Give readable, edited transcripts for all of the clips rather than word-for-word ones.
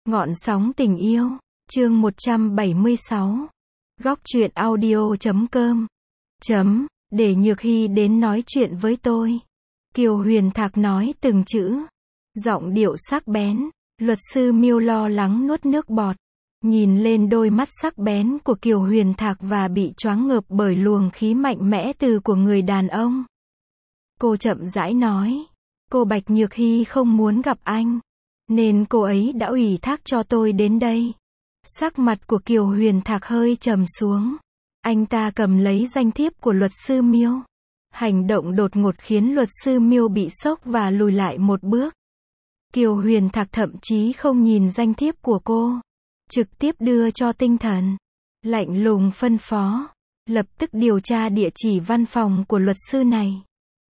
Ngọn sóng tình yêu, chương 176. Góc truyện audio.com. Để Nhược Hy đến nói chuyện với tôi. Kiều Huyền Thạc nói từng chữ. Giọng điệu sắc bén. Luật sư Miêu lo lắng nuốt nước bọt. Nhìn lên đôi mắt sắc bén của Kiều Huyền Thạc và bị choáng ngợp bởi luồng khí mạnh mẽ từ của người đàn ông. Cô chậm rãi nói. Cô Bạch Nhược Hy không muốn gặp anh. Nên cô ấy đã ủy thác cho tôi đến đây. Sắc mặt của Kiều Huyền Thạc hơi trầm xuống. Anh ta cầm lấy danh thiếp của luật sư Miêu. Hành động đột ngột khiến luật sư Miêu bị sốc và lùi lại một bước. Kiều Huyền Thạc thậm chí không nhìn danh thiếp của cô. Trực tiếp đưa cho Tinh Thần. Lạnh lùng phân phó. Lập tức điều tra địa chỉ văn phòng của luật sư này.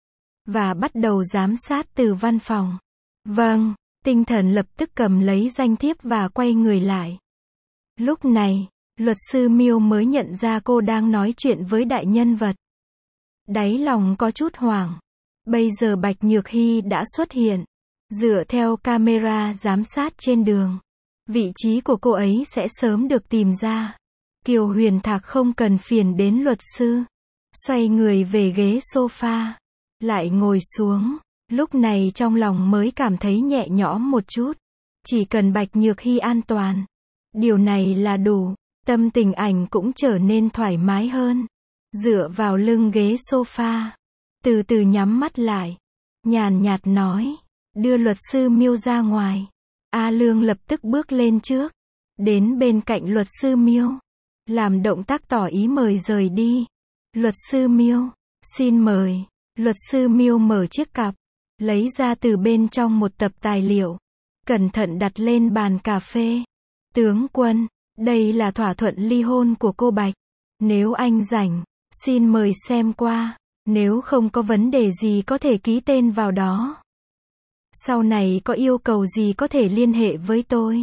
Và bắt đầu giám sát từ văn phòng. Vâng. Tinh Thần lập tức cầm lấy danh thiếp và quay người lại. Lúc này, luật sư Miêu mới nhận ra cô đang nói chuyện với đại nhân vật. Đáy lòng có chút hoảng. Bây giờ Bạch Nhược Hy đã xuất hiện. Dựa theo camera giám sát trên đường, vị trí của cô ấy sẽ sớm được tìm ra. Kiều Huyền Thạc không cần phiền đến luật sư. Xoay người về ghế sofa. Lại ngồi xuống. Lúc này trong lòng mới cảm thấy nhẹ nhõm một chút. Chỉ cần Bạch Nhược Hy an toàn. Điều này là đủ. Tâm tình ảnh cũng trở nên thoải mái hơn. Dựa vào lưng ghế sofa. Từ từ nhắm mắt lại. Nhàn nhạt nói. Đưa luật sư Miêu ra ngoài. A Lương lập tức bước lên trước. Đến bên cạnh luật sư Miêu. Làm động tác tỏ ý mời rời đi. Luật sư Miêu. Xin mời. Luật sư Miêu mở chiếc cặp. Lấy ra từ bên trong một tập tài liệu. Cẩn thận đặt lên bàn cà phê. Tướng quân, đây là thỏa thuận ly hôn của cô Bạch. Nếu anh rảnh, xin mời xem qua. Nếu không có vấn đề gì có thể ký tên vào đó. Sau này có yêu cầu gì có thể liên hệ với tôi.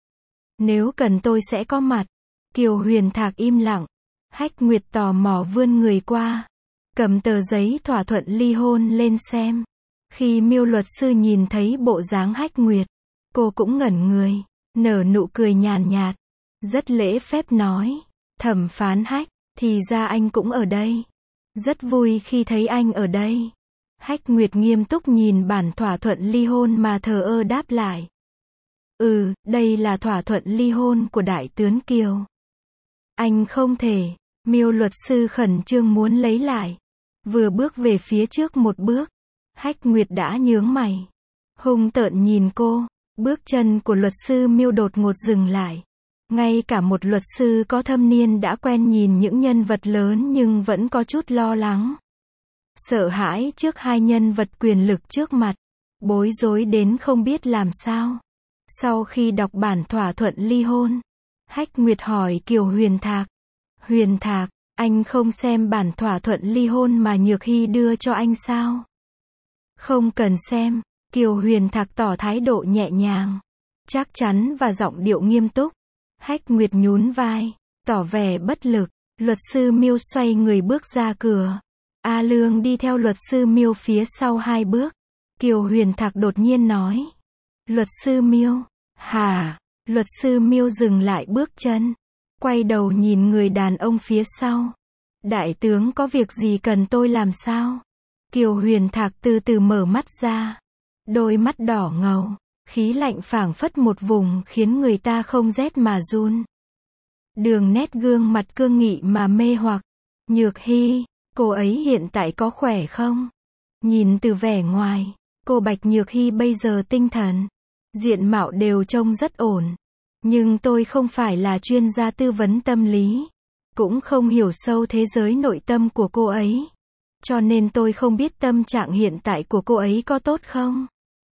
Nếu cần tôi sẽ có mặt. Kiều Huyền Thạc im lặng. Hách Nguyệt tò mò vươn người qua. Cầm tờ giấy thỏa thuận ly hôn lên xem. Khi Miêu luật sư nhìn thấy bộ dáng Hách Nguyệt, cô cũng ngẩn người, nở nụ cười nhàn nhạt, rất lễ phép nói, thẩm phán Hách, thì ra anh cũng ở đây. Rất vui khi thấy anh ở đây. Hách Nguyệt nghiêm túc nhìn bản thỏa thuận ly hôn mà thờ ơ đáp lại. Đây là thỏa thuận ly hôn của đại tướng Kiều. Anh không thể. Miêu luật sư khẩn trương muốn lấy lại. Vừa bước về phía trước một bước. Hách Nguyệt đã nhướng mày. Hung tợn nhìn cô. Bước chân của luật sư Miêu đột ngột dừng lại. Ngay cả một luật sư có thâm niên đã quen nhìn những nhân vật lớn nhưng vẫn có chút lo lắng. Sợ hãi trước hai nhân vật quyền lực trước mặt. Bối rối đến không biết làm sao. Sau khi đọc bản thỏa thuận ly hôn, Hách Nguyệt hỏi Kiều Huyền Thạc. Huyền Thạc, anh không xem bản thỏa thuận ly hôn mà Nhược Hy đưa cho anh sao? Không cần xem. Kiều Huyền Thạc tỏ thái độ nhẹ nhàng, chắc chắn và giọng điệu nghiêm túc. Hách Nguyệt nhún vai, tỏ vẻ bất lực. Luật sư Miêu xoay người bước ra cửa. A Lương đi theo luật sư Miêu phía sau 2 bước. Kiều Huyền Thạc đột nhiên nói. Luật sư Miêu. Hả? Luật sư Miêu dừng lại bước chân. Quay đầu nhìn người đàn ông phía sau. Đại tướng có việc gì cần tôi làm sao? Kiều Huyền Thạc từ từ mở mắt ra. Đôi mắt đỏ ngầu. Khí lạnh phảng phất một vùng khiến người ta không rét mà run. Đường nét gương mặt cương nghị mà mê hoặc. Nhược Hy, cô ấy hiện tại có khỏe không? Nhìn từ vẻ ngoài, cô Bạch Nhược Hy bây giờ tinh thần, diện mạo đều trông rất ổn. Nhưng tôi không phải là chuyên gia tư vấn tâm lý. Cũng không hiểu sâu thế giới nội tâm của cô ấy. Cho nên tôi không biết tâm trạng hiện tại của cô ấy có tốt không?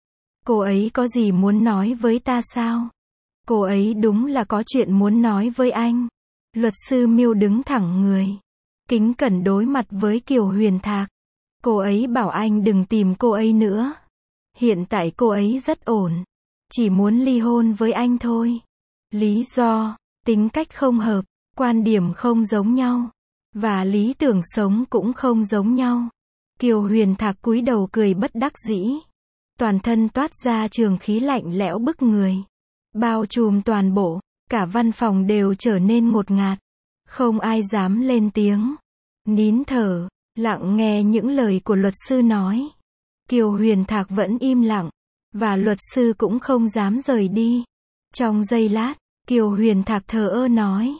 Cô ấy có gì muốn nói với ta sao? Cô ấy đúng là có chuyện muốn nói với anh. Luật sư Miêu đứng thẳng người. Kính cẩn đối mặt với Kiều Huyền Thạc. Cô ấy bảo anh đừng tìm cô ấy nữa. Hiện tại cô ấy rất ổn. Chỉ muốn ly hôn với anh thôi. Lý do, tính cách không hợp, quan điểm không giống nhau. Và lý tưởng sống cũng không giống nhau. Kiều Huyền Thạc cúi đầu cười bất đắc dĩ. Toàn thân toát ra trường khí lạnh lẽo bức người. bao trùm toàn bộ, cả văn phòng đều trở nên ngột ngạt. Không ai dám lên tiếng. Nín thở, lặng nghe những lời của luật sư nói. Kiều Huyền Thạc vẫn im lặng, và luật sư cũng không dám rời đi. Trong giây lát, Kiều Huyền Thạc thờ ơ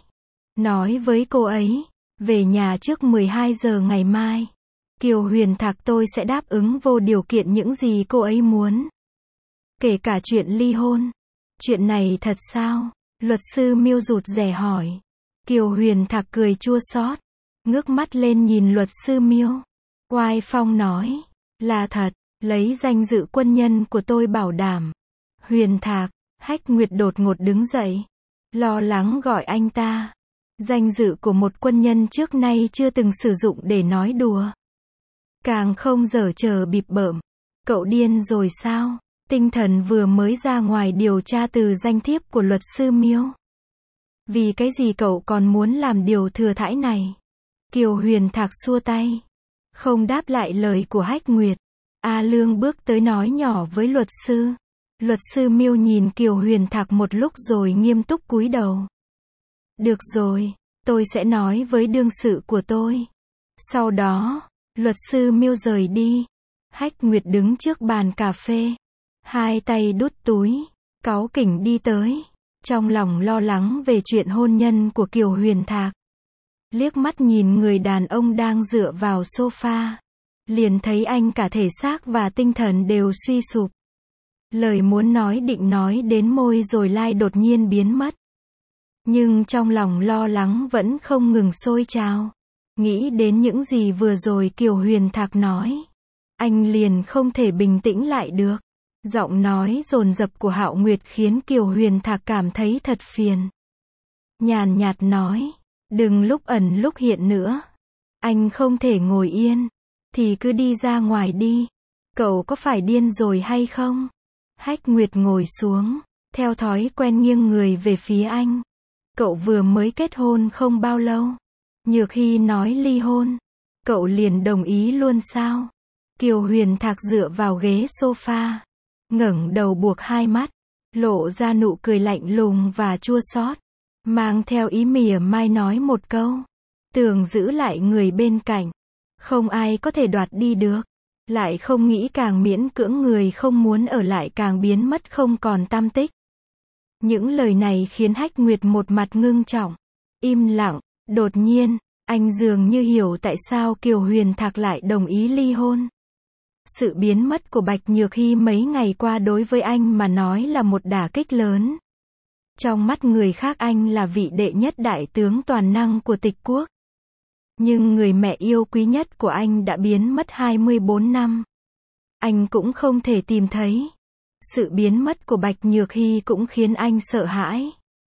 nói với cô ấy, về nhà trước 12 giờ ngày mai. Kiều Huyền Thạc, tôi sẽ đáp ứng vô điều kiện những gì cô ấy muốn. Kể cả chuyện ly hôn. Chuyện này thật sao? Luật sư Miêu rụt rè hỏi. Kiều Huyền Thạc cười chua xót, ngước mắt lên nhìn luật sư Miêu. Oai phong nói, là thật, lấy danh dự quân nhân của tôi bảo đảm. Huyền Thạc, Hách Nguyệt đột ngột đứng dậy, lo lắng gọi anh ta. Danh dự của một quân nhân trước nay chưa từng sử dụng để nói đùa. Càng không giở trò bịp bợm. Cậu điên rồi sao? Tinh thần vừa mới ra ngoài điều tra từ danh thiếp của luật sư Miêu. Vì cái gì cậu còn muốn làm điều thừa thãi này? Kiều Huyền Thạc xua tay, không đáp lại lời của Hách Nguyệt. A Lương bước tới nói nhỏ với luật sư. Luật sư Miêu nhìn Kiều Huyền Thạc một lúc rồi nghiêm túc cúi đầu. Được rồi, tôi sẽ nói với đương sự của tôi. Sau đó, luật sư Miêu rời đi. Hách Nguyệt đứng trước bàn cà phê, hai tay đút túi, cáu kỉnh đi tới, trong lòng lo lắng về chuyện hôn nhân của Kiều Huyền Thạc. Liếc mắt nhìn người đàn ông đang dựa vào sofa, liền thấy anh cả thể xác và tinh thần đều suy sụp. Lời muốn nói định nói đến môi rồi lai đột nhiên biến mất. Nhưng trong lòng lo lắng vẫn không ngừng sôi trào. Nghĩ đến những gì vừa rồi Kiều Huyền Thạc nói, anh liền không thể bình tĩnh lại được. Giọng nói dồn dập của Hạo Nguyệt khiến Kiều Huyền Thạc cảm thấy thật phiền. Nhàn nhạt nói, đừng lúc ẩn lúc hiện nữa. Anh không thể ngồi yên, thì cứ đi ra ngoài đi. Cậu có phải điên rồi hay không? Hách Nguyệt ngồi xuống, theo thói quen nghiêng người về phía anh. Cậu vừa mới kết hôn không bao lâu. Nhược Hy nói ly hôn, cậu liền đồng ý luôn sao? Kiều Huyền Thạc dựa vào ghế sofa, ngẩng đầu buộc hai mắt, lộ ra nụ cười lạnh lùng và chua xót, mang theo ý mỉa mai nói một câu, tưởng giữ lại người bên cạnh, không ai có thể đoạt đi được, lại không nghĩ càng miễn cưỡng người không muốn ở lại càng biến mất không còn tăm tích. Những lời này khiến Hách Nguyệt một mặt ngưng trọng, im lặng. Đột nhiên, anh dường như hiểu tại sao Kiều Huyền Thạc lại đồng ý ly hôn. Sự biến mất của Bạch Nhược Hy mấy ngày qua đối với anh mà nói là một đả kích lớn. Trong mắt người khác anh là vị đệ nhất đại tướng toàn năng của Tịch quốc. Nhưng người mẹ yêu quý nhất của anh đã biến mất 24 năm. Anh cũng không thể tìm thấy. Sự biến mất của Bạch Nhược Hy cũng khiến anh sợ hãi.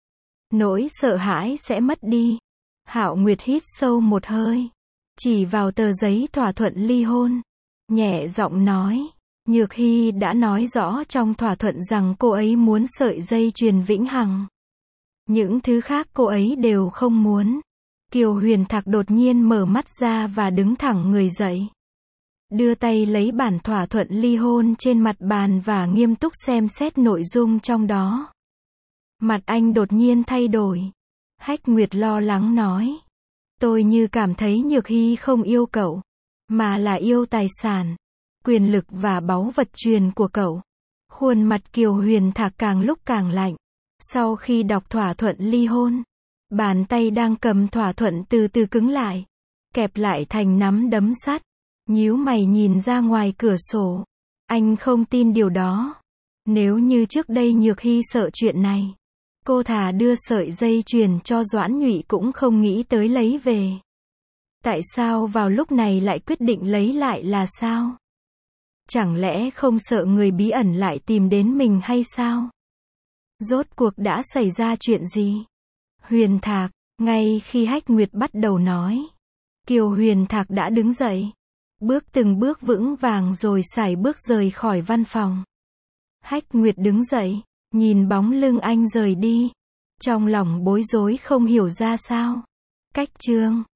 Nỗi sợ hãi sẽ mất đi. Hạo Nguyệt hít sâu một hơi, chỉ vào tờ giấy thỏa thuận ly hôn, nhẹ giọng nói, Nhược Hy đã nói rõ trong thỏa thuận rằng cô ấy muốn sợi dây chuyền vĩnh hằng. Những thứ khác cô ấy đều không muốn. Kiều Huyền Thạc đột nhiên mở mắt ra và đứng thẳng người dậy. Đưa tay lấy bản thỏa thuận ly hôn trên mặt bàn và nghiêm túc xem xét nội dung trong đó. Mặt anh đột nhiên thay đổi. Hách Nguyệt lo lắng nói, tôi như cảm thấy Nhược Hy không yêu cậu, mà là yêu tài sản, quyền lực và báu vật truyền của cậu. Khuôn mặt Kiều Huyền Thạc càng lúc càng lạnh. Sau khi đọc thỏa thuận ly hôn, bàn tay đang cầm thỏa thuận từ từ cứng lại, kẹp lại thành nắm đấm sắt, nhíu mày nhìn ra ngoài cửa sổ. Anh không tin điều đó. Nếu như trước đây Nhược Hy sợ chuyện này, cô thà đưa sợi dây chuyền cho Doãn Nhụy cũng không nghĩ tới lấy về. Tại sao vào lúc này lại quyết định lấy lại là sao? Chẳng lẽ không sợ người bí ẩn lại tìm đến mình hay sao? Rốt cuộc đã xảy ra chuyện gì? Huyền Thạc, ngay khi Hách Nguyệt bắt đầu nói, Kiều Huyền Thạc đã đứng dậy, bước từng bước vững vàng rồi sải bước rời khỏi văn phòng. Hách Nguyệt đứng dậy, nhìn bóng lưng anh rời đi, trong lòng bối rối không hiểu ra sao. Cách chương